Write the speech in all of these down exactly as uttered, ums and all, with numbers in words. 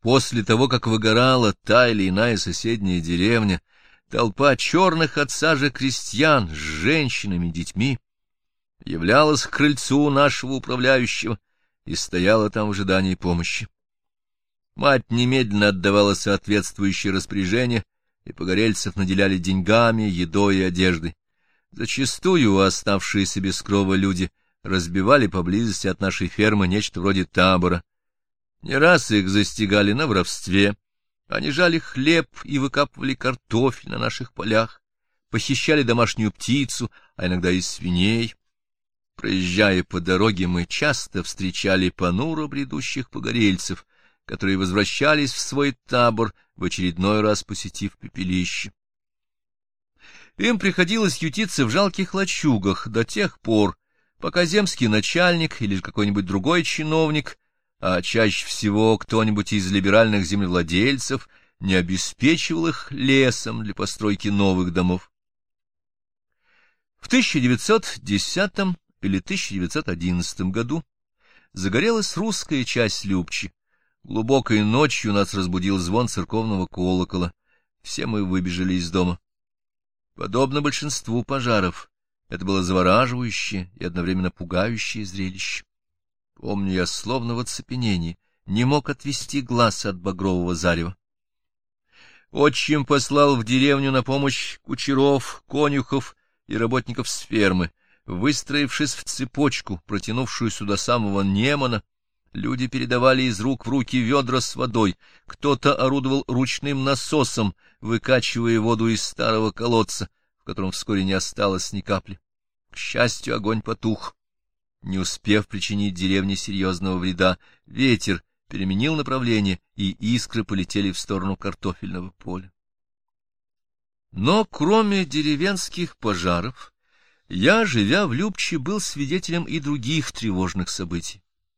После того, как выгорала та или иная соседняя деревня, толпа черных от сажи крестьян с женщинами и детьми являлась к крыльцу нашего управляющего и стояла там в ожидании помощи. Мать немедленно отдавала соответствующие распоряжения, и погорельцев наделяли деньгами, едой и одеждой. Зачастую оставшиеся без крова люди разбивали поблизости от нашей фермы нечто вроде табора. Не раз их застигали на воровстве, они жали хлеб и выкапывали картофель на наших полях, похищали домашнюю птицу, а иногда и свиней. Проезжая по дороге, мы часто встречали понуро бредущих погорельцев, которые возвращались в свой табор, в очередной раз посетив пепелище. Им приходилось ютиться в жалких лачугах до тех пор, пока земский начальник или какой-нибудь другой чиновник, а чаще всего кто-нибудь из либеральных землевладельцев, не обеспечивал их лесом для постройки новых домов. В тысяча девятьсот десятом или тысяча девятьсот одиннадцатом году загорелась русская часть Любчи. Глубокой ночью нас разбудил звон церковного колокола. Все мы выбежали из дома. Подобно большинству пожаров, это было завораживающее и одновременно пугающее зрелище. Помню, я словно в оцепенении, не мог отвести глаз от багрового зарева. Отчим послал в деревню на помощь кучеров, конюхов и работников с фермы. Выстроившись в цепочку, протянувшуюся до самого Немана, люди передавали из рук в руки ведра с водой, кто-то орудовал ручным насосом, выкачивая воду из старого колодца, в котором вскоре не осталось ни капли. К счастью, огонь потух. Не успев причинить деревне серьезного вреда, ветер переменил направление, и искры полетели в сторону картофельного поля. Но кроме деревенских пожаров, я, живя в Любче, был свидетелем и других тревожных событий.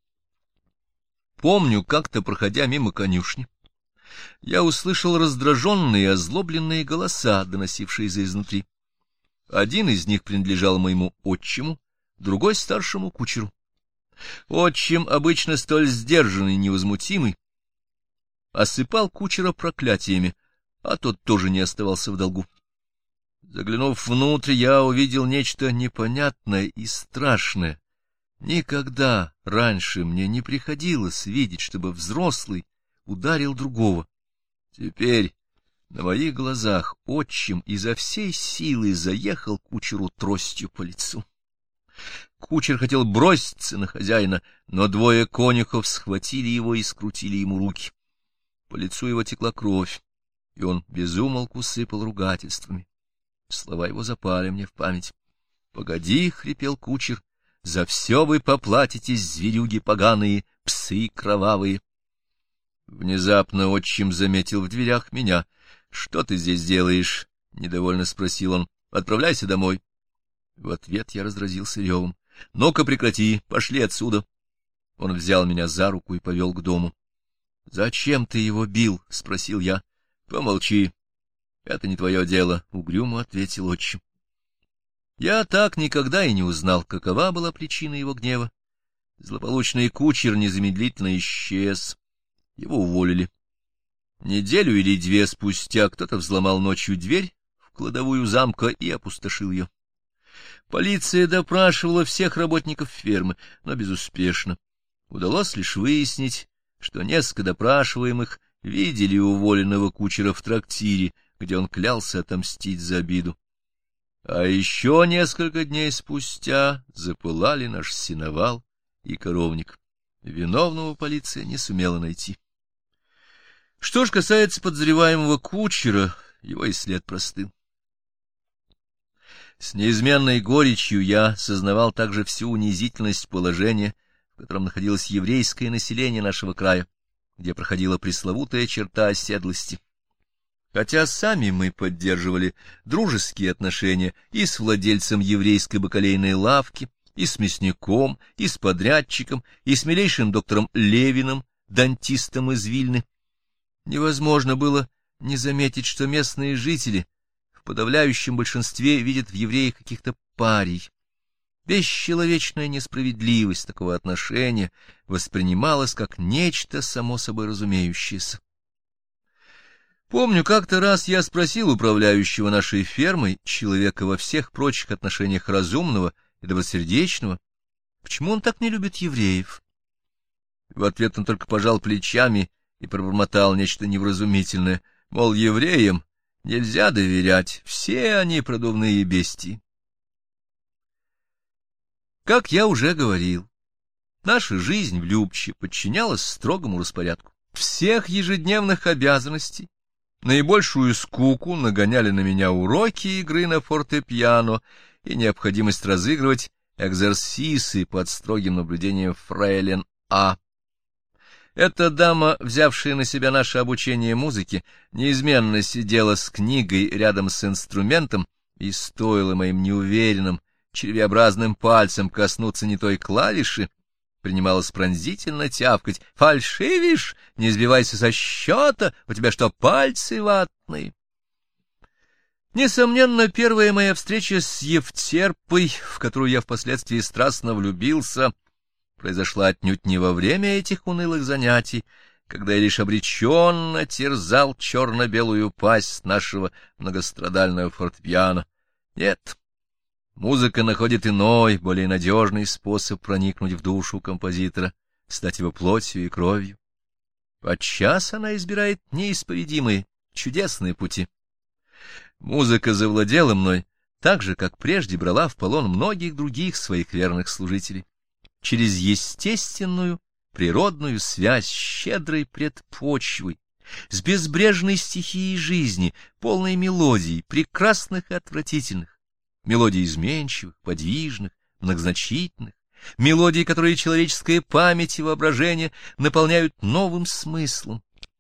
Помню, как-то, проходя мимо конюшни, я услышал раздраженные и озлобленные голоса, доносившиеся изнутри. Один из них принадлежал моему отчиму, другой — старшему кучеру. Отчим, обычно столь сдержанный и невозмутимый, осыпал кучера проклятиями, а тот тоже не оставался в долгу. Заглянув внутрь, я увидел нечто непонятное и страшное. Никогда раньше мне не приходилось видеть, чтобы взрослый ударил другого. Теперь на моих глазах отчим изо всей силы заехал кучеру тростью по лицу. Кучер хотел броситься на хозяина, но двое конюхов схватили его и скрутили ему руки. По лицу его текла кровь, и он без умолку сыпал ругательствами. Слова его запали мне в память. — Погоди, — хрипел кучер, — за все вы поплатитесь, зверюги поганые, псы кровавые. Внезапно отчим заметил в дверях меня. — Что ты здесь делаешь? — недовольно спросил он. — Отправляйся домой. В ответ я разразился ревом. — Ну-ка прекрати, пошли отсюда. Он взял меня за руку и повел к дому. — Зачем ты его бил? — спросил я. — Помолчи. — Это не твое дело, — угрюмо ответил отчим. Я так никогда и не узнал, какова была причина его гнева. Злополучный кучер незамедлительно исчез. Его уволили. Неделю или две спустя кто-то взломал ночью дверь в кладовую замка и опустошил ее. Полиция допрашивала всех работников фермы, но безуспешно. Удалось лишь выяснить, что несколько допрашиваемых видели уволенного кучера в трактире, где он клялся отомстить за обиду. А еще несколько дней спустя запылали наш сеновал и коровник. Виновного полиция не сумела найти. Что ж касается подозреваемого кучера, его и след простыл. С неизменной горечью я сознавал также всю унизительность положения, в котором находилось еврейское население нашего края, где проходила пресловутая черта оседлости. Хотя сами мы поддерживали дружеские отношения и с владельцем еврейской бакалейной лавки, и с мясником, и с подрядчиком, и с милейшим доктором Левиным, дантистом из Вильны, невозможно было не заметить, что местные жители в подавляющем большинстве видят в евреях каких-то парий. Бесчеловечная несправедливость такого отношения воспринималась как нечто само собой разумеющееся. Помню, как-то раз я спросил управляющего нашей фермой, человека во всех прочих отношениях разумного и добросердечного, почему он так не любит евреев. В ответ он только пожал плечами и пробормотал нечто невразумительное, мол, евреям нельзя доверять, все они продувные бестии. Как я уже говорил, наша жизнь в Любче подчинялась строгому распорядку. Всех ежедневных обязанностей наибольшую скуку нагоняли на меня уроки игры на фортепиано и необходимость разыгрывать экзерсисы под строгим наблюдением фрейлин А. Эта дама, взявшая на себя наше обучение музыке, неизменно сидела с книгой рядом с инструментом, и стоило моим неуверенным, червеобразным пальцем коснуться не той клавиши, принималась пронзительно тявкать. «Фальшивишь? Не сбивайся со счета! У тебя что, пальцы ватные?» Несомненно, первая моя встреча с Евтерпой, в которую я впоследствии страстно влюбился, произошла отнюдь не во время этих унылых занятий, когда я лишь обреченно терзал черно-белую пасть нашего многострадального фортепиано. Нет, музыка находит иной, более надежный способ проникнуть в душу композитора, стать его плотью и кровью. Подчас она избирает неисповедимые, чудесные пути. Музыка завладела мной так же, как прежде брала в полон многих других своих верных служителей, через естественную, природную связь с щедрой предпочвой, с безбрежной стихией жизни, полной мелодий, прекрасных и отвратительных, мелодий изменчивых, подвижных, многозначительных, мелодий, которые человеческая память и воображение наполняют новым смыслом.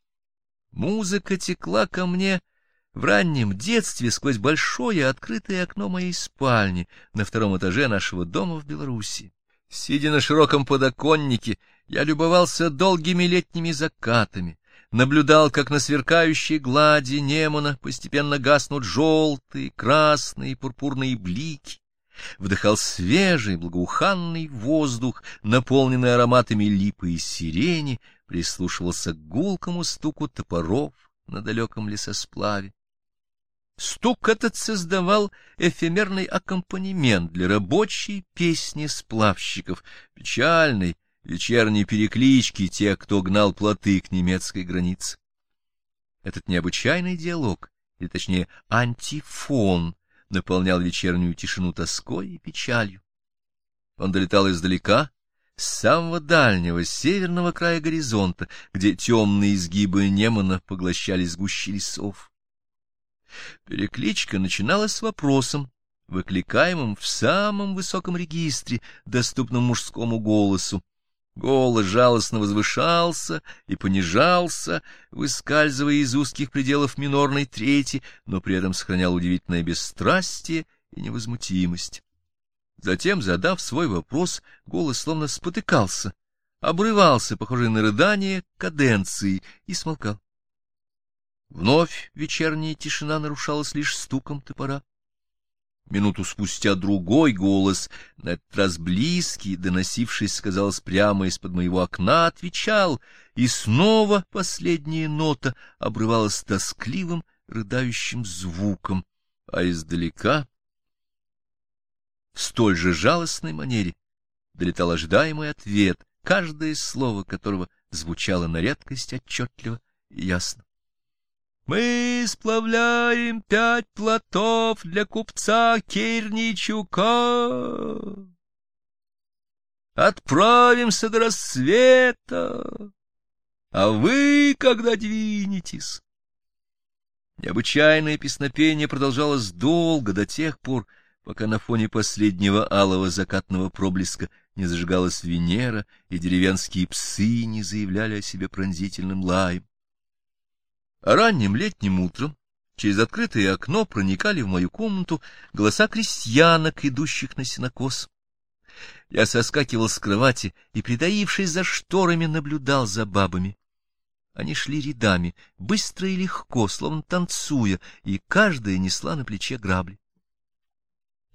Музыка текла ко мне в раннем детстве сквозь большое открытое окно моей спальни на втором этаже нашего дома в Белоруссии. Сидя на широком подоконнике, я любовался долгими летними закатами, наблюдал, как на сверкающей глади Немана постепенно гаснут желтые, красные и пурпурные блики, вдыхал свежий, благоуханный воздух, наполненный ароматами липы и сирени, прислушивался к гулкому стуку топоров на далеком лесосплаве. Стук этот создавал эфемерный аккомпанемент для рабочей песни сплавщиков, печальной вечерней переклички тех, кто гнал плоты к немецкой границе. Этот необычайный диалог, или точнее антифон, наполнял вечернюю тишину тоской и печалью. Он долетал издалека, с самого дальнего северного края горизонта, где темные изгибы Немана поглощали сгущи лесов. Перекличка начиналась с вопросом, выкликаемым в самом высоком регистре, доступном мужскому голосу. Голос жалостно возвышался и понижался, выскальзывая из узких пределов минорной трети, но при этом сохранял удивительное бесстрастие и невозмутимость. Затем, задав свой вопрос, голос словно спотыкался, обрывался, похожий на рыдание, каденции, и смолкал. Вновь вечерняя тишина нарушалась лишь стуком топора. Минуту спустя другой голос, на этот раз близкий, доносившийся, казалось, прямо из-под моего окна, отвечал, и снова последняя нота обрывалась тоскливым, рыдающим звуком, а издалека, в столь же жалостной манере, долетал ожидаемый ответ, каждое слово которого звучало на редкость отчетливо и ясно. Мы сплавляем пять плотов для купца Кирничука. Отправимся до рассвета, а вы когда двинетесь? Необычайное песнопение продолжалось долго, до тех пор, пока на фоне последнего алого закатного проблеска не зажигалась Венера, и деревенские псы не заявляли о себе пронзительным лаем. А ранним летним утром через открытое окно проникали в мою комнату голоса крестьянок, идущих на сенокос. Я соскакивал с кровати и, притаившись за шторами, наблюдал за бабами. Они шли рядами, быстро и легко, словно танцуя, и каждая несла на плече грабли.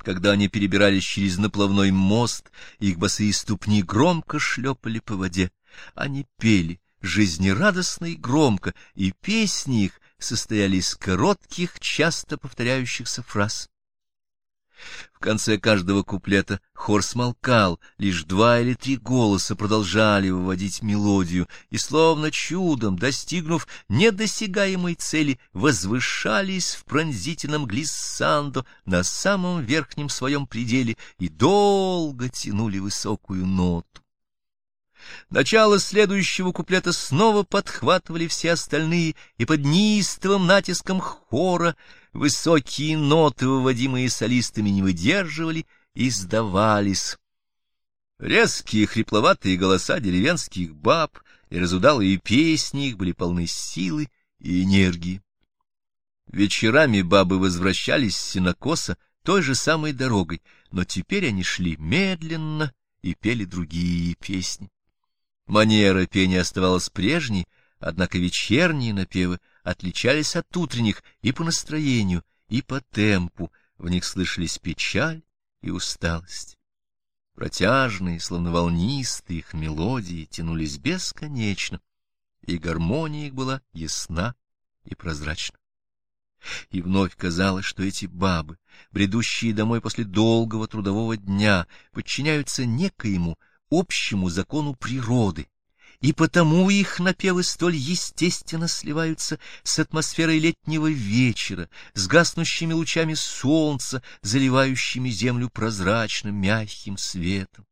Когда они перебирались через наплавной мост, их босые ступни громко шлепали по воде. Они пели жизнерадостно и громко, и песни их состояли из коротких, часто повторяющихся фраз. В конце каждого куплета хор смолкал, лишь два или три голоса продолжали выводить мелодию, и, словно чудом достигнув недосягаемой цели, возвышались в пронзительном глиссандо на самом верхнем своем пределе и долго тянули высокую ноту. Начало следующего куплета снова подхватывали все остальные, и под неистовым натиском хора высокие ноты, выводимые солистами, не выдерживали и сдавались. Резкие хрипловатые голоса деревенских баб и разудалые песни их были полны силы и энергии. Вечерами бабы возвращались с сенокоса той же самой дорогой, но теперь они шли медленно и пели другие песни. Манера пения оставалась прежней, однако вечерние напевы отличались от утренних и по настроению, и по темпу, в них слышались печаль и усталость. Протяжные, словно волнистые их мелодии тянулись бесконечно, и гармония их была ясна и прозрачна. И вновь казалось, что эти бабы, бредущие домой после долгого трудового дня, подчиняются некоему общему закону природы, и потому их напевы столь естественно сливаются с атмосферой летнего вечера, с гаснущими лучами солнца, заливающими землю прозрачным мягким светом.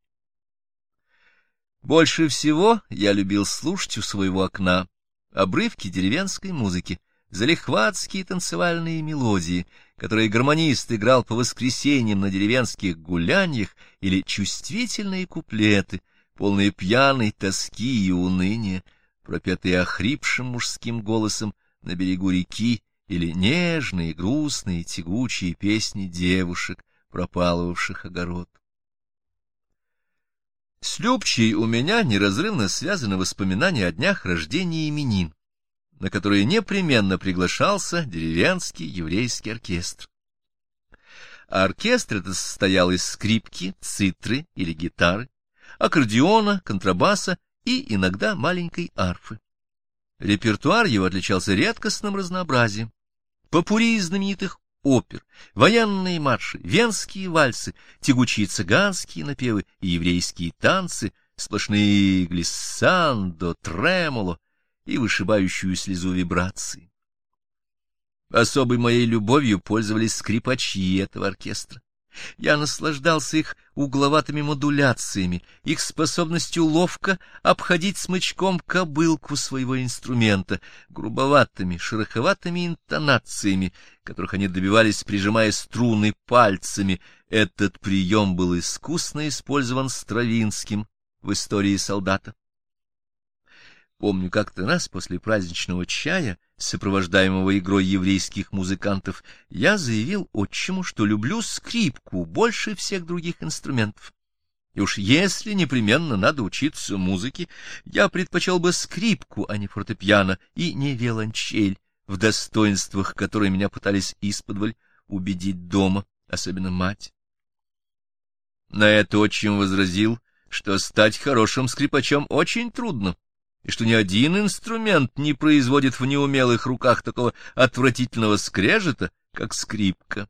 Больше всего я любил слушать у своего окна обрывки деревенской музыки, залихватские танцевальные мелодии, которые гармонист играл по воскресеньям на деревенских гуляньях, или чувствительные куплеты, полные пьяной тоски и уныния, пропетые охрипшим мужским голосом на берегу реки, или нежные, грустные, тягучие песни девушек, пропалывавших огород. С Любчей у меня неразрывно связаны воспоминания о днях рождения именин, на которые непременно приглашался деревенский еврейский оркестр. А оркестр этот состоял из скрипки, цитры или гитары, аккордеона, контрабаса и иногда маленькой арфы. Репертуар его отличался редкостным разнообразием. Попурри знаменитых опер, военные марши, венские вальсы, тягучие цыганские напевы и еврейские танцы, сплошные глиссандо, тремоло и вышибающую слезу вибрации. Особой моей любовью пользовались скрипачи этого оркестра. Я наслаждался их угловатыми модуляциями, их способностью ловко обходить смычком кобылку своего инструмента, грубоватыми, шероховатыми интонациями, которых они добивались, прижимая струны пальцами. Этот прием был искусно использован Стравинским в истории солдата. Помню, как-то раз после праздничного чая, сопровождаемого игрой еврейских музыкантов, я заявил отчиму, что люблю скрипку больше всех других инструментов. И уж если непременно надо учиться музыке, я предпочел бы скрипку, а не фортепиано, и не виолончель, в достоинствах которой меня пытались исподволь убедить дома, особенно мать. На это отчим возразил, что стать хорошим скрипачом очень трудно, и что ни один инструмент не производит в неумелых руках такого отвратительного скрежета, как скрипка.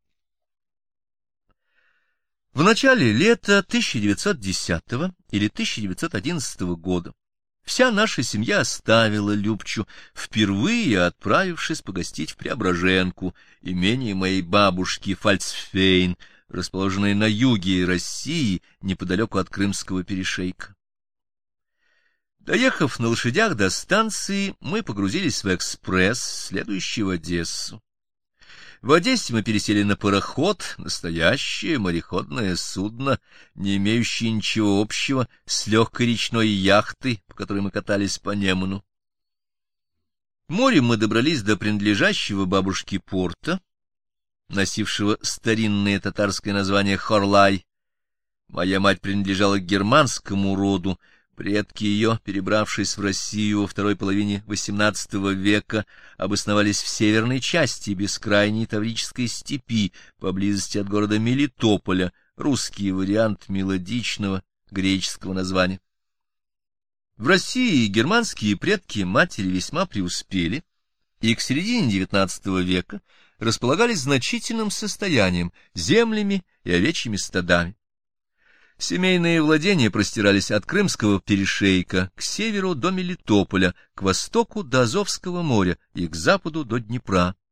В начале лета тысяча девятьсот десятого или тысяча девятьсот одиннадцатого года вся наша семья оставила Любчу, впервые отправившись погостить в Преображенку, имение моей бабушки Фальцфейн, расположенное на юге России, неподалеку от Крымского перешейка. Доехав на лошадях до станции, мы погрузились в экспресс, следующий в Одессу. В Одессе мы пересели на пароход, настоящее мореходное судно, не имеющее ничего общего с легкой речной яхтой, по которой мы катались по Неману. Морем мы добрались до принадлежащего бабушке порта, носившего старинное татарское название Хорлай. Моя мать принадлежала к германскому роду, Предки ее, перебравшись в Россию во второй половине восемнадцатого века, обосновались в северной части бескрайней Таврической степи, поблизости от города Мелитополя, русский вариант мелодичного греческого названия. В России германские предки матери весьма преуспели, и к середине девятнадцатого века располагались значительным состоянием, землями и овечьими стадами. Семейные владения простирались от Крымского перешейка к северу до Мелитополя, к востоку до Азовского моря и к западу до Днепра.